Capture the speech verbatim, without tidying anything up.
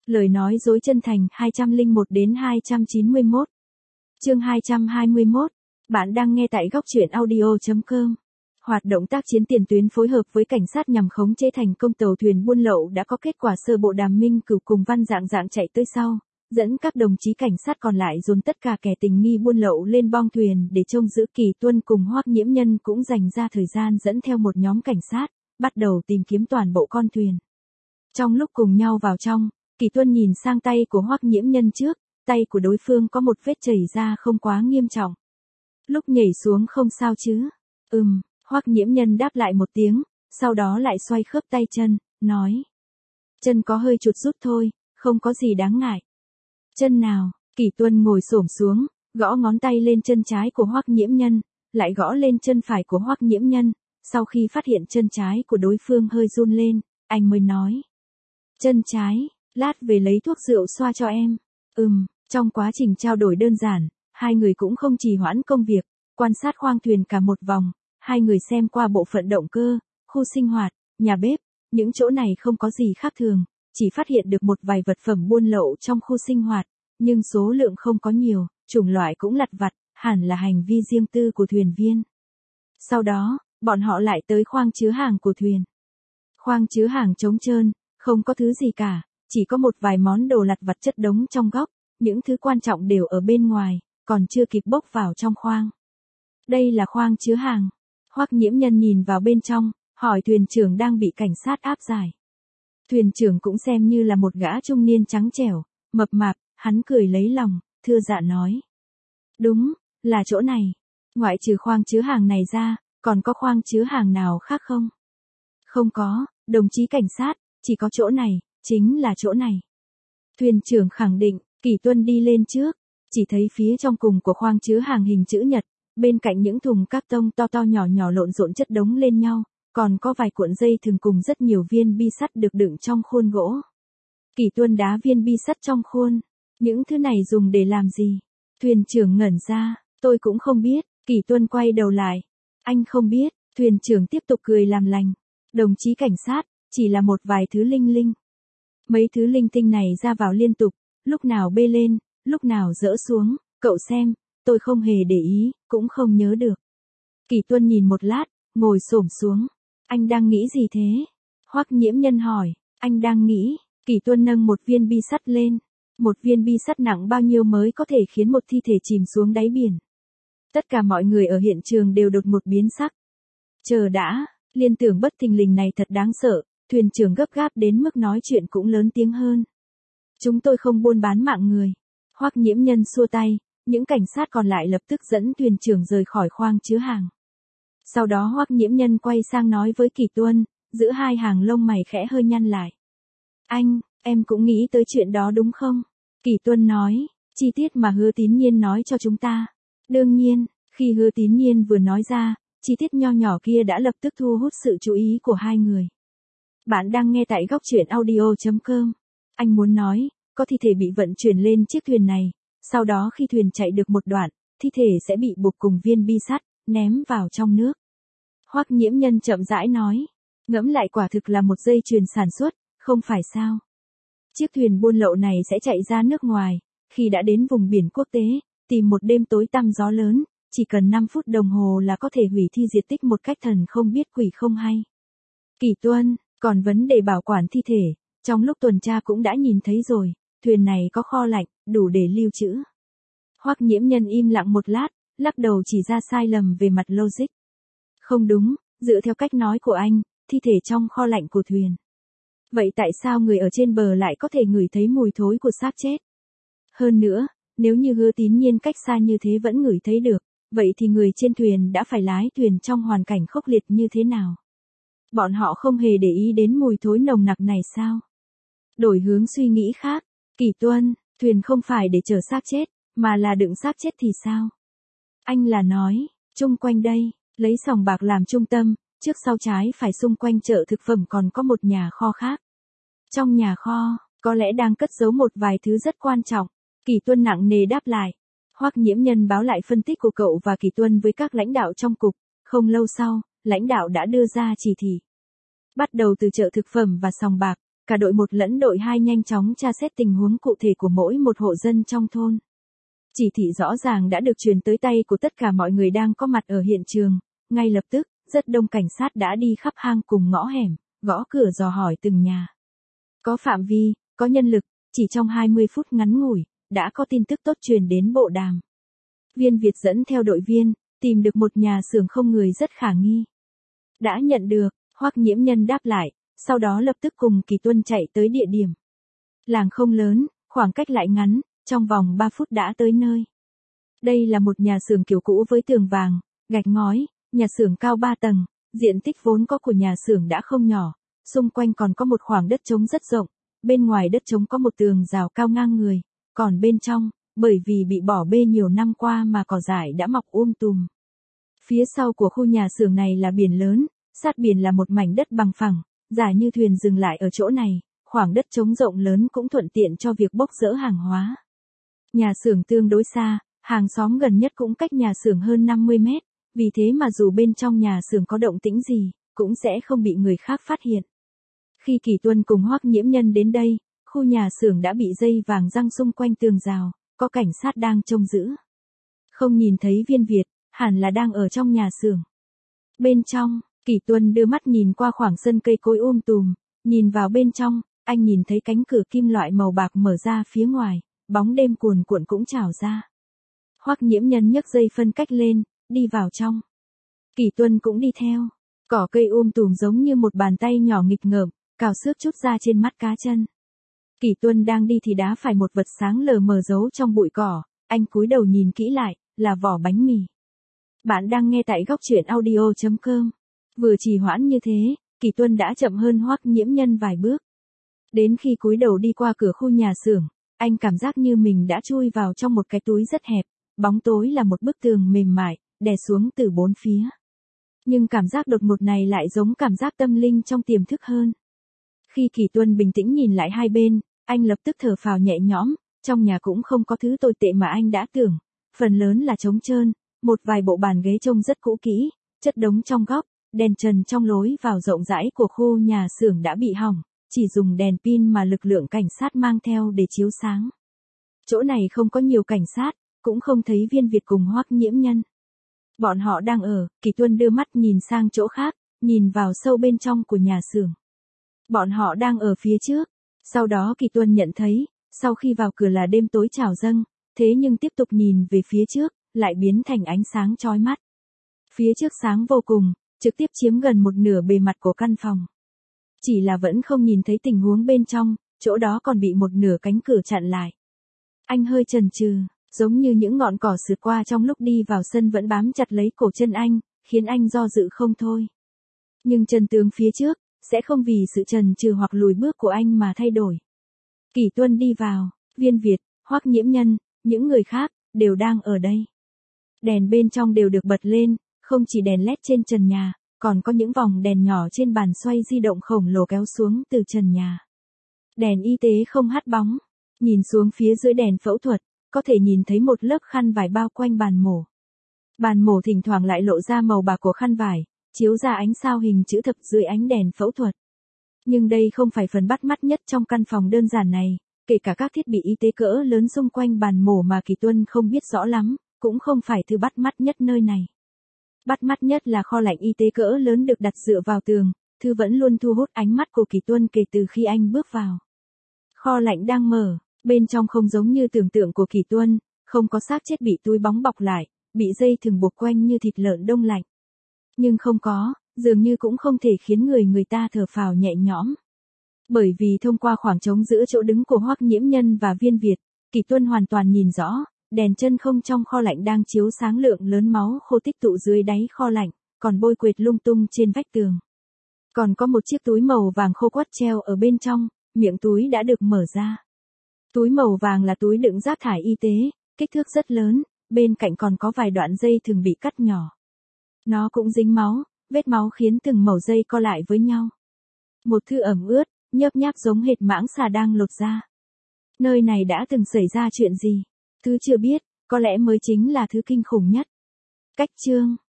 Lời nói dối chân thành hai trăm lẻ một đến hai trăm chín mươi mốt. Chương hai trăm hai mươi mốt. Bạn đang nghe tại góc truyện audio chấm com. Hoạt động tác chiến tiền tuyến phối hợp với cảnh sát nhằm khống chế thành công tàu thuyền buôn lậu đã có kết quả sơ bộ. Đàm Minh Cửu cùng Văn Dạng Dạng chạy tới sau, dẫn các đồng chí cảnh sát còn lại dồn tất cả kẻ tình nghi buôn lậu lên bong thuyền để trông giữ. Kỳ Tuân cùng Hoắc Nhiễm Nhân cũng dành ra thời gian dẫn theo một nhóm cảnh sát, bắt đầu tìm kiếm toàn bộ con thuyền. Trong lúc cùng nhau vào trong, Kỳ Tuân nhìn sang tay của Hoắc Nhiễm Nhân trước, tay của đối phương có một vết chảy ra không quá nghiêm trọng. Lúc nhảy xuống không sao chứ? Ừm, Hoắc Nhiễm Nhân đáp lại một tiếng, sau đó lại xoay khớp tay chân, nói. Chân có hơi chuột rút thôi, không có gì đáng ngại. Chân nào? Kỳ Tuân ngồi xổm xuống, gõ ngón tay lên chân trái của Hoắc Nhiễm Nhân, lại gõ lên chân phải của Hoắc Nhiễm Nhân, sau khi phát hiện chân trái của đối phương hơi run lên, anh mới nói. Chân trái, lát về lấy thuốc rượu xoa cho em. Ừm, trong quá trình trao đổi đơn giản, hai người cũng không trì hoãn công việc, quan sát khoang thuyền cả một vòng, hai người xem qua bộ phận động cơ, khu sinh hoạt, nhà bếp, những chỗ này không có gì khác thường, chỉ phát hiện được một vài vật phẩm buôn lậu trong khu sinh hoạt, nhưng số lượng không có nhiều, chủng loại cũng lặt vặt, hẳn là hành vi riêng tư của thuyền viên. Sau đó, bọn họ lại tới khoang chứa hàng của thuyền. Khoang chứa hàng trống trơn, không có thứ gì cả, chỉ có một vài món đồ lặt vặt chất đống trong góc, những thứ quan trọng đều ở bên ngoài, còn chưa kịp bốc vào trong khoang. Đây là khoang chứa hàng. Hoắc Nhiễm Nhân nhìn vào bên trong, hỏi thuyền trưởng đang bị cảnh sát áp giải. Thuyền trưởng cũng xem như là một gã trung niên trắng trẻo, mập mạp, hắn cười lấy lòng, thưa dạ nói. Đúng, là chỗ này. Ngoại trừ khoang chứa hàng này ra, còn có khoang chứa hàng nào khác không? Không có, đồng chí cảnh sát, chỉ có chỗ này, chính là chỗ này. Thuyền trưởng khẳng định. Kỳ Tuân đi lên trước, chỉ thấy phía trong cùng của khoang chứa hàng hình chữ nhật, bên cạnh những thùng các tông to to nhỏ nhỏ lộn xộn chất đống lên nhau, còn có vài cuộn dây thừng cùng rất nhiều viên bi sắt được đựng trong khuôn gỗ. Kỳ Tuân đá viên bi sắt trong khuôn, những thứ này dùng để làm gì? Thuyền trưởng ngẩn ra, tôi cũng không biết. Kỳ Tuân quay đầu lại, anh không biết. Thuyền trưởng tiếp tục cười làm lành, đồng chí cảnh sát, chỉ là một vài thứ linh linh. Mấy thứ linh tinh này ra vào liên tục, lúc nào bê lên, lúc nào dỡ xuống, cậu xem, tôi không hề để ý, cũng không nhớ được. Kỳ Tuân nhìn một lát, ngồi xổm xuống. Anh đang nghĩ gì thế? Hoắc Nhiễm Nhân hỏi. Anh đang nghĩ. Kỳ Tuân nâng một viên bi sắt lên. Một viên bi sắt nặng bao nhiêu mới có thể khiến một thi thể chìm xuống đáy biển? Tất cả mọi người ở hiện trường đều đột một biến sắc. Chờ đã, liên tưởng bất thình lình này thật đáng sợ, thuyền trưởng gấp gáp đến mức nói chuyện cũng lớn tiếng hơn. Chúng tôi không buôn bán mạng người. Hoắc Nhiễm Nhân xua tay, những cảnh sát còn lại lập tức dẫn thuyền trưởng rời khỏi khoang chứa hàng. Sau đó Hoắc Nhiễm Nhân quay sang nói với Kỳ Tuân, giữa hai hàng lông mày khẽ hơi nhăn lại. Anh, em cũng nghĩ tới chuyện đó đúng không? Kỳ Tuân nói, chi tiết mà Hứa Tín Nhiên nói cho chúng ta. Đương nhiên, khi Hứa Tín Nhiên vừa nói ra, chi tiết nho nhỏ kia đã lập tức thu hút sự chú ý của hai người. Bạn đang nghe tại góc truyện audio chấm com. Anh muốn nói, có thi thể bị vận chuyển lên chiếc thuyền này, sau đó khi thuyền chạy được một đoạn, thi thể sẽ bị buộc cùng viên bi sắt, ném vào trong nước. Hoắc Nhiễm Nhân chậm rãi nói, ngẫm lại quả thực là một dây chuyền sản xuất, không phải sao? Chiếc thuyền buôn lậu này sẽ chạy ra nước ngoài, khi đã đến vùng biển quốc tế, tìm một đêm tối tăm gió lớn, chỉ cần năm phút đồng hồ là có thể hủy thi diệt tích một cách thần không biết quỷ không hay. Kỳ Tuân, còn vấn đề bảo quản thi thể, trong lúc tuần tra cũng đã nhìn thấy rồi, thuyền này có kho lạnh, đủ để lưu trữ. Hoắc Nhiễm Nhân im lặng một lát, lắc đầu chỉ ra sai lầm về mặt logic. Không đúng, dựa theo cách nói của anh, thi thể trong kho lạnh của thuyền. Vậy tại sao người ở trên bờ lại có thể ngửi thấy mùi thối của xác chết? Hơn nữa, nếu như Hứa Tín Nhiên cách xa như thế vẫn ngửi thấy được, vậy thì người trên thuyền đã phải lái thuyền trong hoàn cảnh khốc liệt như thế nào? Bọn họ không hề để ý đến mùi thối nồng nặc này sao? Đổi hướng suy nghĩ khác, Kỳ Tuân, thuyền không phải để chở xác chết, mà là đựng xác chết thì sao? Anh là nói, chung quanh đây, lấy sòng bạc làm trung tâm, trước sau trái phải xung quanh chợ thực phẩm còn có một nhà kho khác. Trong nhà kho, có lẽ đang cất giấu một vài thứ rất quan trọng. Kỳ Tuân nặng nề đáp lại. Hoắc Nhiễm Nhân báo lại phân tích của cậu và Kỳ Tuân với các lãnh đạo trong cục. Không lâu sau, lãnh đạo đã đưa ra chỉ thị. Bắt đầu từ chợ thực phẩm và sòng bạc, Cả đội một lẫn đội hai nhanh chóng tra xét tình huống cụ thể của mỗi một hộ dân trong thôn. Chỉ thị rõ ràng đã được truyền tới tay của tất cả mọi người đang có mặt ở hiện trường. Ngay lập tức, rất đông cảnh sát đã đi khắp hang cùng ngõ hẻm, gõ cửa dò hỏi từng nhà. Có phạm vi, có nhân lực, chỉ trong hai mươi phút ngắn ngủi, đã có tin tức tốt truyền đến bộ đàm. Viên Việt dẫn theo đội viên, tìm được một nhà xưởng không người rất khả nghi. Đã nhận được, Hoắc Nhiễm Nhân đáp lại, sau đó lập tức cùng Kỳ Tuân chạy tới địa điểm. Làng không lớn, khoảng cách lại ngắn, trong vòng ba phút đã tới nơi. Đây là một nhà xưởng kiểu cũ với tường vàng, gạch ngói, nhà xưởng cao ba tầng, diện tích vốn có của nhà xưởng đã không nhỏ, xung quanh còn có một khoảng đất trống rất rộng, bên ngoài đất trống có một tường rào cao ngang người, còn bên trong, bởi vì bị bỏ bê nhiều năm qua mà cỏ dại đã mọc um tùm. Phía sau của khu nhà xưởng này là biển lớn, sát biển là một mảnh đất bằng phẳng, giả như thuyền dừng lại ở chỗ này, khoảng đất trống rộng lớn cũng thuận tiện cho việc bốc dỡ hàng hóa. Nhà xưởng tương đối xa, hàng xóm gần nhất cũng cách nhà xưởng hơn năm mươi mét, vì thế mà dù bên trong nhà xưởng có động tĩnh gì, cũng sẽ không bị người khác phát hiện. Khi Kỳ Tuân cùng Hoắc Nhiễm Nhân đến đây, khu nhà xưởng đã bị dây vàng giăng xung quanh tường rào, có cảnh sát đang trông giữ. Không nhìn thấy Viên Việt, hẳn là đang ở trong nhà xưởng. Bên trong, Kỳ Tuân đưa mắt nhìn qua khoảng sân cây cối um tùm, nhìn vào bên trong, anh nhìn thấy cánh cửa kim loại màu bạc mở ra phía ngoài, bóng đêm cuồn cuộn cũng trào ra. Hoắc Nhiễm Nhân nhấc dây phân cách lên, đi vào trong. Kỳ Tuân cũng đi theo. Cỏ cây um tùm giống như một bàn tay nhỏ nghịch ngợm, cào xước chút ra trên mắt cá chân. Kỳ Tuân đang đi thì đá phải một vật sáng lờ mờ giấu trong bụi cỏ, anh cúi đầu nhìn kỹ lại, là vỏ bánh mì. Bạn đang nghe tại góc truyện audio chấm com. Vừa trì hoãn như thế, Kỳ Tuân đã chậm hơn Hoắc Nhiễm Nhân vài bước. Đến khi cúi đầu đi qua cửa khu nhà xưởng, anh cảm giác như mình đã chui vào trong một cái túi rất hẹp, bóng tối là một bức tường mềm mại, đè xuống từ bốn phía. Nhưng cảm giác đột ngột này lại giống cảm giác tâm linh trong tiềm thức hơn. Khi Kỳ Tuân bình tĩnh nhìn lại hai bên, anh lập tức thở phào nhẹ nhõm, trong nhà cũng không có thứ tồi tệ mà anh đã tưởng, phần lớn là trống trơn, một vài bộ bàn ghế trông rất cũ kỹ, chất đống trong góc, đèn trần trong lối vào rộng rãi của khu nhà xưởng đã bị hỏng, chỉ dùng đèn pin mà lực lượng cảnh sát mang theo để chiếu sáng. Chỗ này không có nhiều cảnh sát, cũng không thấy Viên Việt cùng Hoắc Nhiễm Nhân. Bọn họ đang ở, Kỳ Tuân đưa mắt nhìn sang chỗ khác, nhìn vào sâu bên trong của nhà xưởng. Bọn họ đang ở phía trước. Sau đó Kỳ Tuân nhận thấy, sau khi vào cửa là đêm tối trào dâng, thế nhưng tiếp tục nhìn về phía trước, lại biến thành ánh sáng chói mắt. Phía trước sáng vô cùng, trực tiếp chiếm gần một nửa bề mặt của căn phòng. Chỉ là vẫn không nhìn thấy tình huống bên trong, chỗ đó còn bị một nửa cánh cửa chặn lại. Anh hơi chần chừ, giống như những ngọn cỏ sượt qua trong lúc đi vào sân vẫn bám chặt lấy cổ chân anh, khiến anh do dự không thôi. Nhưng chân tướng phía trước, sẽ không vì sự chần chừ hoặc lùi bước của anh mà thay đổi. Kỳ Tuân đi vào, Viên Việt, Hoắc Nhiễm Nhân, những người khác, đều đang ở đây. Đèn bên trong đều được bật lên, không chỉ đèn led trên trần nhà, còn có những vòng đèn nhỏ trên bàn xoay di động khổng lồ kéo xuống từ trần nhà. Đèn y tế không hắt bóng, nhìn xuống phía dưới đèn phẫu thuật, có thể nhìn thấy một lớp khăn vải bao quanh bàn mổ. Bàn mổ thỉnh thoảng lại lộ ra màu bạc của khăn vải, chiếu ra ánh sao hình chữ thập dưới ánh đèn phẫu thuật. Nhưng đây không phải phần bắt mắt nhất trong căn phòng đơn giản này, kể cả các thiết bị y tế cỡ lớn xung quanh bàn mổ mà Kỳ Tuân không biết rõ lắm, cũng không phải thứ bắt mắt nhất nơi này. Bắt mắt nhất là kho lạnh y tế cỡ lớn được đặt dựa vào tường, thứ vẫn luôn thu hút ánh mắt của Kỳ Tuân kể từ khi anh bước vào. Kho lạnh đang mở, bên trong không giống như tưởng tượng của Kỳ Tuân, không có xác chết bị túi bóng bọc lại, bị dây thừng buộc quanh như thịt lợn đông lạnh. Nhưng không có, dường như cũng không thể khiến người người ta thở phào nhẹ nhõm. Bởi vì thông qua khoảng trống giữa chỗ đứng của Hoắc Nhiễm Nhân và Viên Việt, Kỳ Tuân hoàn toàn nhìn rõ, đèn chân không trong kho lạnh đang chiếu sáng lượng lớn máu khô tích tụ dưới đáy kho lạnh, còn bôi quệt lung tung trên vách tường. Còn có một chiếc túi màu vàng khô quắt treo ở bên trong, miệng túi đã được mở ra. Túi màu vàng là túi đựng rác thải y tế, kích thước rất lớn, bên cạnh còn có vài đoạn dây thường bị cắt nhỏ. Nó cũng dính máu, vết máu khiến từng mẩu dây co lại với nhau. Một thứ ẩm ướt, nhớp nháp giống hệt mãng xà đang lột ra. Nơi này đã từng xảy ra chuyện gì? Thứ chưa biết, có lẽ mới chính là thứ kinh khủng nhất. Cách chương